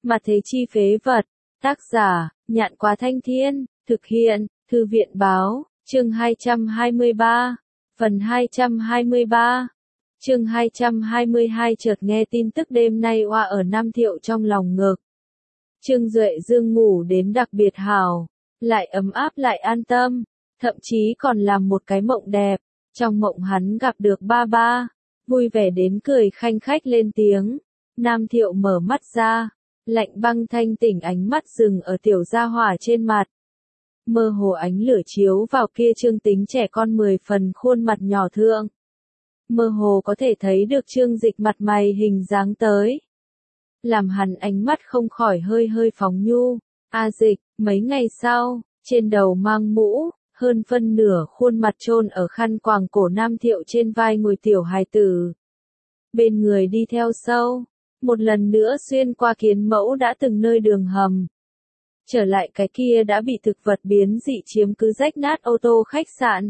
Mà thế chi phế vật. Tác giả, Nhạn Quá Thanh Thiên, thực hiện, Thư viện Báo, chương 223, phần 223. Chương 222 chợt nghe tin tức đêm nay oa ở Nam Thiệu trong lòng ngực. Trương Duệ Dương ngủ đến đặc biệt hảo, lại ấm áp lại an tâm, thậm chí còn làm một cái mộng đẹp. Trong mộng hắn gặp được ba ba, vui vẻ đến cười khanh khách lên tiếng. Nam Thiệu mở mắt ra, lạnh băng thanh tỉnh ánh mắt dừng ở tiểu gia hỏa trên mặt. Mơ hồ ánh lửa chiếu vào kia Trương Tính trẻ con 10 phần khuôn mặt nhỏ thượng. Mơ hồ có thể thấy được Trương Dịch mặt mày hình dáng tới. Làm hắn ánh mắt không khỏi hơi hơi phóng nhu. A Dịch, mấy ngày sau, trên đầu mang mũ, hơn phân nửa khuôn mặt chôn ở khăn quàng cổ Nam Thiệu trên vai ngồi tiểu hài tử. Bên người đi theo sau, một lần nữa xuyên qua Kiến Mẫu đã từng nơi đường hầm. Trở lại cái kia đã bị thực vật biến dị chiếm cứ rách nát ô tô khách sạn.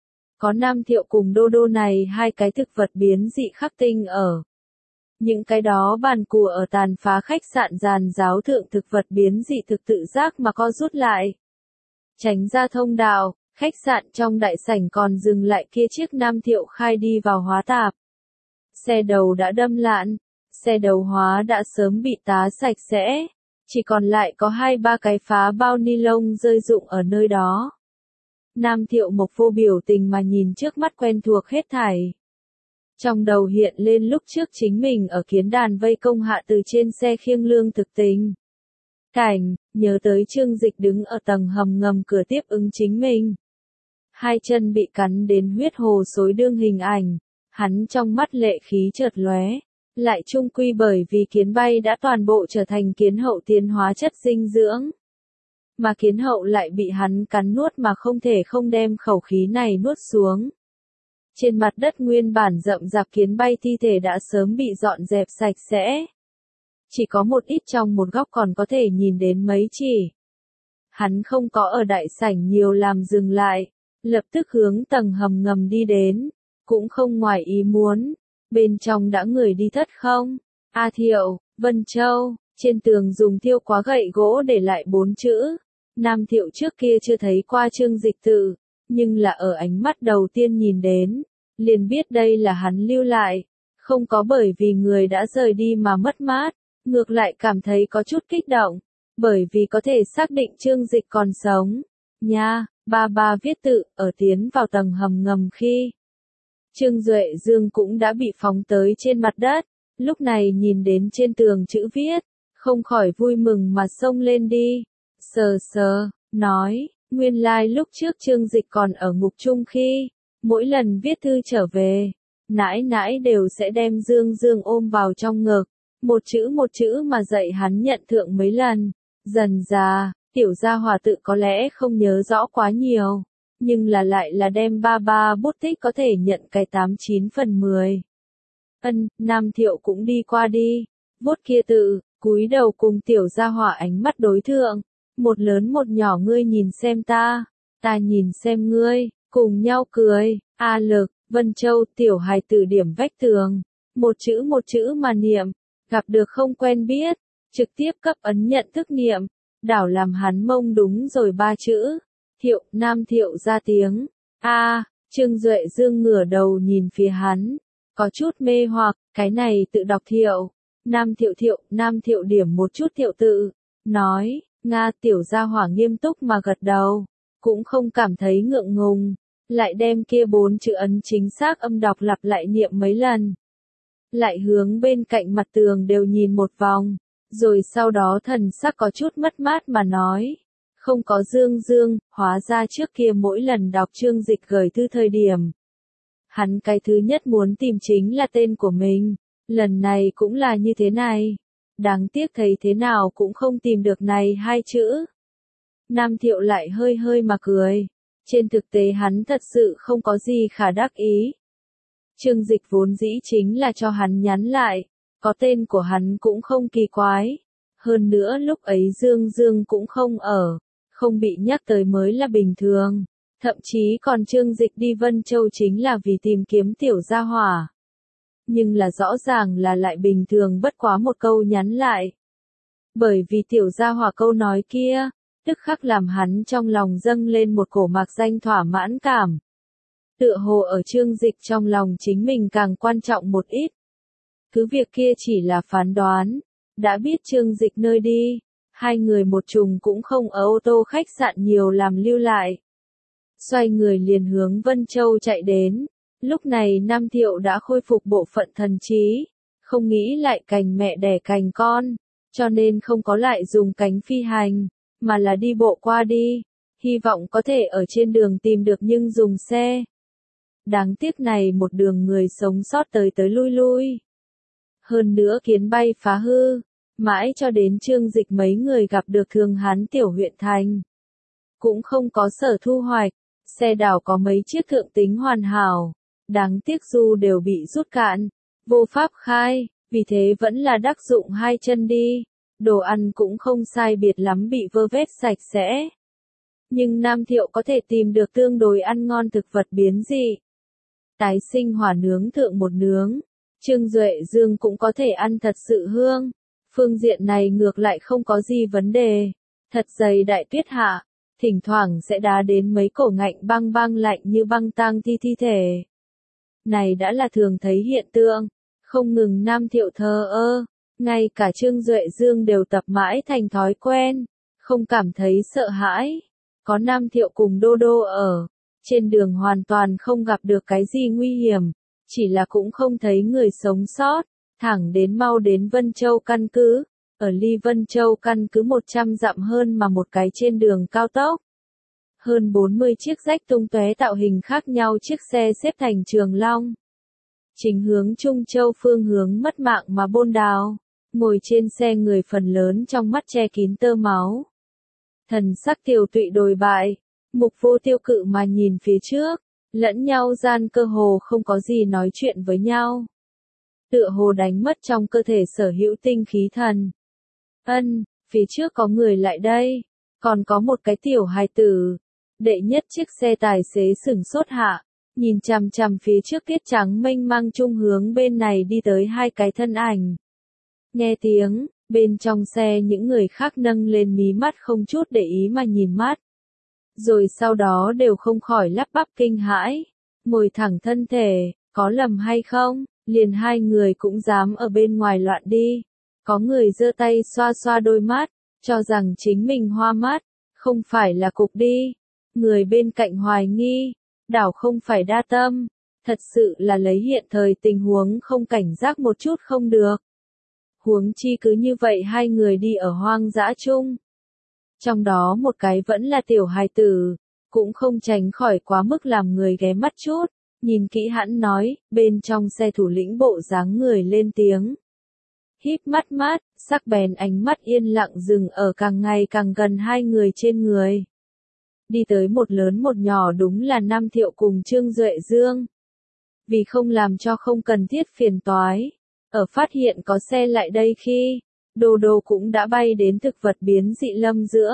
Có Nam Thiệu cùng Đô Đô này hai cái thực vật biến dị khắc tinh ở. Những cái đó bàn cùa ở tàn phá khách sạn giàn giáo thượng thực vật biến dị thực tự giác mà co rút lại. Tránh ra thông đạo, khách sạn trong đại sảnh còn dừng lại kia chiếc Nam Thiệu khai đi vào hóa tạp. Xe đầu đã đâm lạn, xe đầu hóa đã sớm bị tá sạch sẽ, chỉ còn lại có 2-3 cái phá bao ni lông rơi rụng ở nơi đó. Nam Thiệu Mộc vô biểu tình mà nhìn trước mắt quen thuộc hết thảy. Trong đầu hiện lên lúc trước chính mình ở kiến đàn vây công hạ từ trên xe khiêng lương thực tình. Cảnh, nhớ tới Trương Dịch đứng ở tầng hầm ngầm cửa tiếp ứng chính mình. Hai chân bị cắn đến huyết hồ xối đương hình ảnh, hắn trong mắt lệ khí chợt lóe, lại chung quy bởi vì kiến bay đã toàn bộ trở thành kiến hậu tiến hóa chất dinh dưỡng. Mà kiến hậu lại bị hắn cắn nuốt mà không thể không đem khẩu khí này nuốt xuống. Trên mặt đất nguyên bản rậm rạp kiến bay thi thể đã sớm bị dọn dẹp sạch sẽ. Chỉ có một ít trong một góc còn có thể nhìn đến mấy chỉ. Hắn không có ở đại sảnh nhiều làm dừng lại, lập tức hướng tầng hầm ngầm đi đến, cũng không ngoài ý muốn. Bên trong đã người đi thất không? A Thiệu, Vân Châu, trên tường dùng thiêu quá gậy gỗ để lại 4 chữ. Nam Thiệu trước kia chưa thấy qua Trương Dịch tự, nhưng là ở ánh mắt đầu tiên nhìn đến, liền biết đây là hắn lưu lại, không có bởi vì người đã rời đi mà mất mát, ngược lại cảm thấy có chút kích động, bởi vì có thể xác định Trương Dịch còn sống. Nha, ba viết tự, ở tiến vào tầng hầm ngầm khi. Trương Duệ Dương cũng đã bị phóng tới trên mặt đất, lúc này nhìn đến trên tường chữ viết, không khỏi vui mừng mà xông lên đi. Sờ, nói, nguyên lai lúc trước Trương Dịch còn ở ngục chung khi, mỗi lần viết thư trở về, nãi nãi đều sẽ đem Dương ôm vào trong ngực, một chữ mà dạy hắn nhận thượng mấy lần. Dần già, tiểu gia hòa tự có lẽ không nhớ rõ quá nhiều, nhưng lại là đem ba bút tích có thể nhận cái 89 phần 10. Nam Thiệu cũng đi qua đi, bút kia tự, cúi đầu cùng tiểu gia hỏa ánh mắt đối thượng, một lớn một nhỏ ngươi nhìn xem ta nhìn xem ngươi, cùng nhau cười. A Lực, Vân Châu, tiểu hài tử điểm vách tường, một chữ mà niệm, gặp được không quen biết, trực tiếp cấp ấn nhận thức niệm, đảo làm hắn mông đúng rồi 3 chữ. Thiệu, Nam Thiệu ra tiếng. Trương Duệ Dương ngửa đầu nhìn phía hắn, có chút mê hoặc, cái này tự đọc Thiệu. Nam Thiệu điểm một chút Thiệu tự, nói, Nga. Tiểu gia hỏa nghiêm túc mà gật đầu, cũng không cảm thấy ngượng ngùng, lại đem kia 4 chữ ấn chính xác âm đọc lặp lại niệm mấy lần. Lại hướng bên cạnh mặt tường đều nhìn một vòng, rồi sau đó thần sắc có chút mất mát mà nói, không có Dương, hóa ra trước kia mỗi lần đọc Trương Dịch gửi thư thời điểm. Hắn cái thứ nhất muốn tìm chính là tên của mình, lần này cũng là như thế này. Đáng tiếc thấy thế nào cũng không tìm được này 2 chữ. Nam Thiệu lại hơi hơi mà cười. Trên thực tế hắn thật sự không có gì khả đắc ý. Trương Dịch vốn dĩ chính là cho hắn nhắn lại, có tên của hắn cũng không kỳ quái. Hơn nữa lúc ấy Dương cũng không ở, không bị nhắc tới mới là bình thường. Thậm chí còn Trương Dịch đi Vân Châu chính là vì tìm kiếm tiểu gia hỏa. Nhưng là rõ ràng là lại bình thường bất quá một câu nhắn lại. Bởi vì tiểu gia hỏa câu nói kia, tức khắc làm hắn trong lòng dâng lên một cổ mạc danh thỏa mãn cảm. Tựa hồ ở Trương Dịch trong lòng chính mình càng quan trọng một ít. Cứ việc kia chỉ là phán đoán, đã biết Trương Dịch nơi đi, hai người một trùng cũng không ở ô tô khách sạn nhiều làm lưu lại. Xoay người liền hướng Vân Châu chạy đến, lúc này Nam Thiệu đã khôi phục bộ phận thần trí, không nghĩ lại cành mẹ đẻ cành con, cho nên không có lại dùng cánh phi hành, mà là đi bộ qua đi, hy vọng có thể ở trên đường tìm được nhưng dùng xe. Đáng tiếc này một đường người sống sót tới tới lui lui. Hơn nữa kiến bay phá hư, mãi cho đến Trương Dịch mấy người gặp được Thường Hán tiểu huyện thành. Cũng không có sở thu hoạch, xe đảo có mấy chiếc thượng tính hoàn hảo, đáng tiếc du đều bị rút cạn, vô pháp khai, vì thế vẫn là đắc dụng hai chân đi, đồ ăn cũng không sai biệt lắm bị vơ vét sạch sẽ. Nhưng Nam Thiệu có thể tìm được tương đối ăn ngon thực vật biến dị. Tái sinh hỏa nướng thượng một nướng, Trương Duệ Dương cũng có thể ăn thật sự hương. Phương diện này ngược lại không có gì vấn đề. Thật dày đại tuyết hạ, thỉnh thoảng sẽ đá đến mấy cổ ngạnh băng băng lạnh như băng tang thi thể. Này đã là thường thấy hiện tượng, không ngừng Nam Thiệu thờ ơ, ngay cả Trương Duệ Dương đều tập mãi thành thói quen, không cảm thấy sợ hãi. Có Nam Thiệu cùng Đô Đô ở, trên đường hoàn toàn không gặp được cái gì nguy hiểm, chỉ là cũng không thấy người sống sót, thẳng đến mau đến Vân Châu căn cứ, ở ly Vân Châu căn cứ 100 dặm hơn mà một cái trên đường cao tốc. Hơn 40 chiếc rách tung tóe tạo hình khác nhau chiếc xe xếp thành trường long. Chính hướng Trung Châu phương hướng mất mạng mà bôn đào, ngồi trên xe người phần lớn trong mắt che kín tơ máu. Thần sắc tiều tụy đồi bại, mục vô tiêu cự mà nhìn phía trước, lẫn nhau gian cơ hồ không có gì nói chuyện với nhau. Tựa hồ đánh mất trong cơ thể sở hữu tinh khí thần. Phía trước có người lại đây, còn có một cái tiểu hài tử. Đệ nhất chiếc xe tài xế sửng sốt hạ, nhìn chằm chằm phía trước tiết trắng mênh mang trung hướng bên này đi tới hai cái thân ảnh. Nghe tiếng, bên trong xe những người khác nâng lên mí mắt không chút để ý mà nhìn mắt. Rồi sau đó đều không khỏi lắp bắp kinh hãi, ngồi thẳng thân thể, có lầm hay không, liền hai người cũng dám ở bên ngoài loạn đi. Có người giơ tay xoa xoa đôi mắt, cho rằng chính mình hoa mắt, không phải là cục đi. Người bên cạnh hoài nghi, đảo không phải đa tâm, thật sự là lấy hiện thời tình huống không cảnh giác một chút không được. Huống chi cứ như vậy hai người đi ở hoang dã chung. Trong đó một cái vẫn là tiểu hài tử, cũng không tránh khỏi quá mức làm người ghé mắt chút, nhìn kỹ hẳn nói, bên trong xe thủ lĩnh bộ dáng người lên tiếng. Híp mắt, sắc bén ánh mắt yên lặng dừng ở càng ngày càng gần hai người trên người. Đi tới một lớn một nhỏ đúng là Nam Thiệu cùng Trương Duệ Dương. Vì không làm cho không cần thiết phiền toái, ở phát hiện có xe lại đây khi, Đô Đô cũng đã bay đến thực vật biến dị lâm giữa.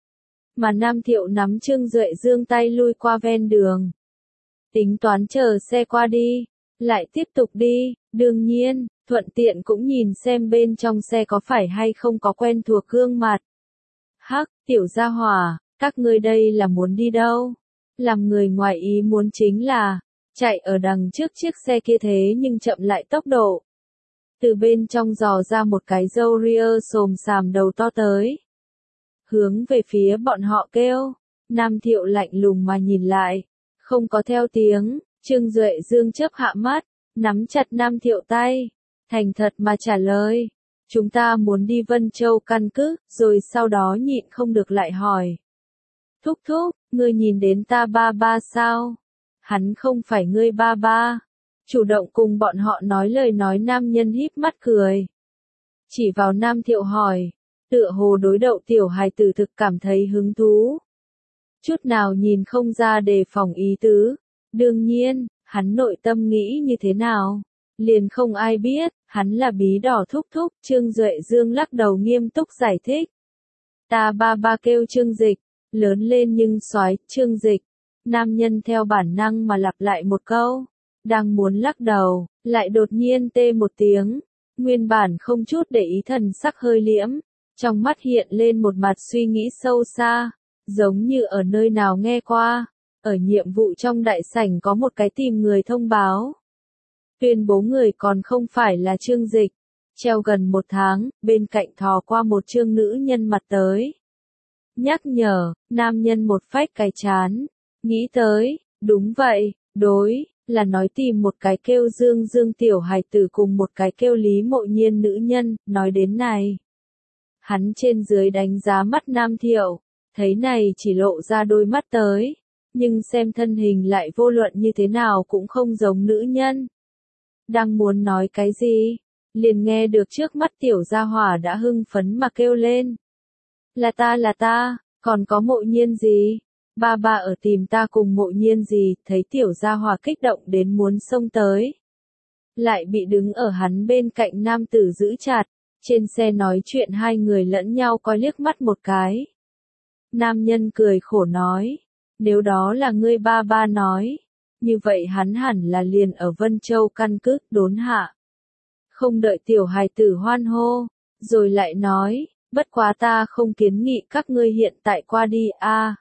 Mà Nam Thiệu nắm Trương Duệ Dương tay lui qua ven đường. Tính toán chờ xe qua đi, lại tiếp tục đi, đương nhiên, thuận tiện cũng nhìn xem bên trong xe có phải hay không có quen thuộc gương mặt. Hắc, tiểu gia hỏa, các ngươi đây là muốn đi đâu? Làm người ngoài ý muốn chính là, chạy ở đằng trước chiếc xe kia thế nhưng chậm lại tốc độ. Từ bên trong dò ra một cái râu ria xồm xàm đầu to tới. Hướng về phía bọn họ kêu, Nam Thiệu lạnh lùng mà nhìn lại, không có theo tiếng, Trương Duệ Dương chớp hạ mắt, nắm chặt Nam Thiệu tay, thành thật mà trả lời. Chúng ta muốn đi Vân Châu căn cứ, rồi sau đó nhịn không được lại hỏi. Thúc thúc, ngươi nhìn đến ta ba ba sao? Hắn không phải ngươi ba ba. Chủ động cùng bọn họ nói lời nói nam nhân híp mắt cười. Chỉ vào Nam Thiệu hỏi, tựa hồ đối đậu tiểu hài tử thực cảm thấy hứng thú. Chút nào nhìn không ra đề phòng ý tứ. Đương nhiên, hắn nội tâm nghĩ như thế nào? Liền không ai biết, hắn là bí đỏ thúc thúc. Trương Duệ Dương lắc đầu nghiêm túc giải thích. Ta ba ba kêu Trương Dịch, lớn lên nhưng soái Trương Dịch. Nam nhân theo bản năng mà lặp lại một câu. Đang muốn lắc đầu, lại đột nhiên tê một tiếng. Nguyên bản không chút để ý thần sắc hơi liễm. Trong mắt hiện lên một mặt suy nghĩ sâu xa, giống như ở nơi nào nghe qua, ở nhiệm vụ trong đại sảnh có một cái tìm người thông báo. Tuyên bố người còn không phải là Trương Dịch. Treo gần 1 tháng, bên cạnh thò qua một trương nữ nhân mặt tới. Nhắc nhở, nam nhân một phách cái chán. Nghĩ tới, đúng vậy, đối, là nói tìm một cái kêu Dương Dương tiểu hài tử cùng một cái kêu Lý Mộ Nhiên nữ nhân, nói đến này. Hắn trên dưới đánh giá mắt Nam Thiệu, thấy này chỉ lộ ra đôi mắt tới, nhưng xem thân hình lại vô luận như thế nào cũng không giống nữ nhân. Đang muốn nói cái gì, liền nghe được trước mắt tiểu gia hỏa đã hưng phấn mà kêu lên. Là ta, còn có Mộ Nhiên gì? Ba ở tìm ta cùng Mộ Nhiên gì, thấy tiểu gia hỏa kích động đến muốn xông tới. Lại bị đứng ở hắn bên cạnh nam tử giữ chặt, trên xe nói chuyện hai người lẫn nhau coi liếc mắt một cái. Nam nhân cười khổ nói, nếu đó là ngươi ba nói, như vậy hắn hẳn là liền ở Vân Châu căn cứ đốn hạ. Không đợi tiểu hài tử hoan hô, rồi lại nói, bất quá ta không kiến nghị các ngươi hiện tại qua đi a.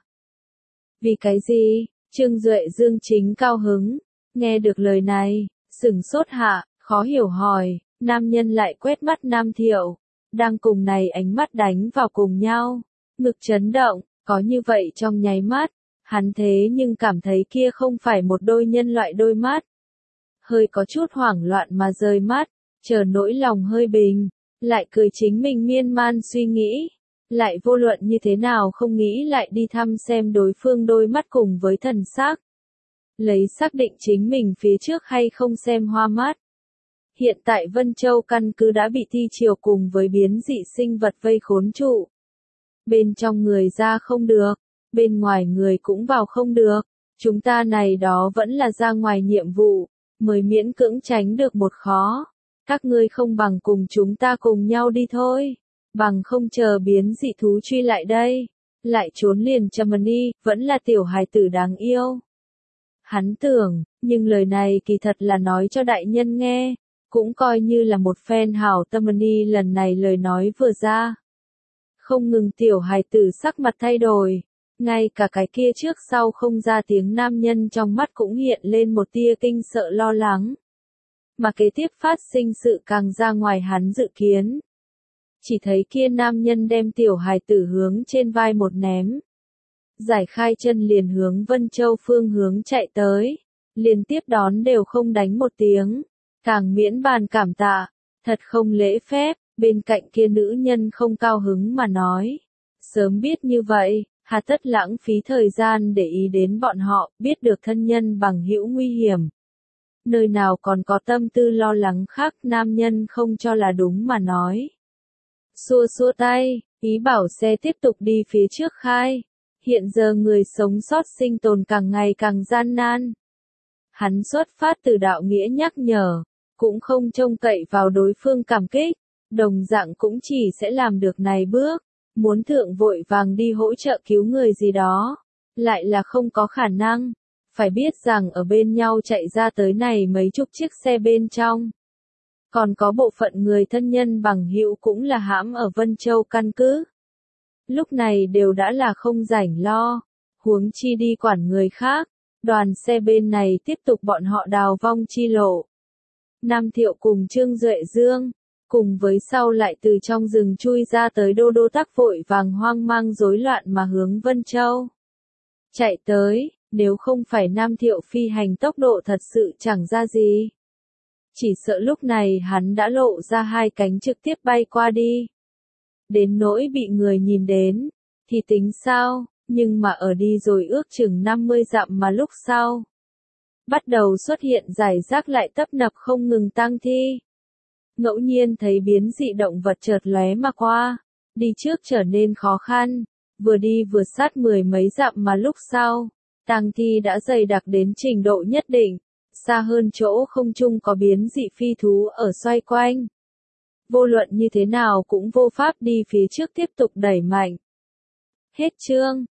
Vì cái gì? Trương Duệ Dương chính cao hứng, nghe được lời này, sửng sốt hạ, khó hiểu hỏi, nam nhân lại quét mắt Nam Thiệu, đang cùng này ánh mắt đánh vào cùng nhau, ngực chấn động, có như vậy trong nháy mắt, hắn thế nhưng cảm thấy kia không phải một đôi nhân loại đôi mắt. Hơi có chút hoảng loạn mà rời mắt, chờ nỗi lòng hơi bình, lại cười chính mình miên man suy nghĩ, lại vô luận như thế nào không nghĩ lại đi thăm xem đối phương đôi mắt cùng với thần sắc. Lấy xác định chính mình phía trước hay không xem hoa mắt. Hiện tại Vân Châu căn cứ đã bị thi triều cùng với biến dị sinh vật vây khốn trụ. Bên trong người ra không được, bên ngoài người cũng vào không được, chúng ta này đó vẫn là ra ngoài nhiệm vụ, mới miễn cưỡng tránh được một khó. Các ngươi không bằng cùng chúng ta cùng nhau đi thôi, bằng không chờ biến dị thú truy lại đây, lại trốn liền Germany, vẫn là tiểu hài tử đáng yêu. Hắn tưởng, nhưng lời này kỳ thật là nói cho đại nhân nghe, cũng coi như là một phen hảo tâm lần này lời nói vừa ra. Không ngừng tiểu hài tử sắc mặt thay đổi, ngay cả cái kia trước sau không ra tiếng nam nhân trong mắt cũng hiện lên một tia kinh sợ lo lắng. Mà kế tiếp phát sinh sự càng ra ngoài hắn dự kiến. Chỉ thấy kia nam nhân đem tiểu hài tử hướng trên vai một ném. Giải khai chân liền hướng Vân Châu phương hướng chạy tới. Liên tiếp đón đều không đánh một tiếng. Càng miễn bàn cảm tạ. Thật không lễ phép, bên cạnh kia nữ nhân không cao hứng mà nói. Sớm biết như vậy, hà tất lãng phí thời gian để ý đến bọn họ, biết được thân nhân bằng hữu nguy hiểm. Nơi nào còn có tâm tư lo lắng khác, nam nhân không cho là đúng mà nói. Xua xua tay, ý bảo xe tiếp tục đi phía trước khai. Hiện giờ người sống sót sinh tồn càng ngày càng gian nan. Hắn xuất phát từ đạo nghĩa nhắc nhở, cũng không trông cậy vào đối phương cảm kích, đồng dạng cũng chỉ sẽ làm được này bước. Muốn thượng vội vàng đi hỗ trợ cứu người gì đó, lại là không có khả năng. Phải biết rằng ở bên nhau chạy ra tới này mấy chục chiếc xe bên trong. Còn có bộ phận người thân nhân bằng hữu cũng là hãm ở Vân Châu căn cứ. Lúc này đều đã là không rảnh lo, huống chi đi quản người khác, đoàn xe bên này tiếp tục bọn họ đào vong chi lộ. Nam Thiệu cùng Trương Duệ Dương, cùng với sau lại từ trong rừng chui ra tới Đô Đô Tắc vội vàng hoang mang rối loạn mà hướng Vân Châu. Chạy tới, nếu không phải Nam Thiệu phi hành tốc độ thật sự chẳng ra gì. Chỉ sợ lúc này hắn đã lộ ra hai cánh trực tiếp bay qua đi. Đến nỗi bị người nhìn đến, thì tính sao, nhưng mà ở đi rồi ước chừng 50 dặm mà lúc sau. Bắt đầu xuất hiện giải rác lại tấp nập không ngừng tang thi. Ngẫu nhiên thấy biến dị động vật chợt lóe mà qua, đi trước trở nên khó khăn, vừa đi vừa sát 10 mấy dặm mà lúc sau. Tang thi đã dày đặc đến trình độ nhất định, xa hơn chỗ không trung có biến dị phi thú ở xoay quanh. Vô luận như thế nào cũng vô pháp đi phía trước tiếp tục đẩy mạnh. Hết chương.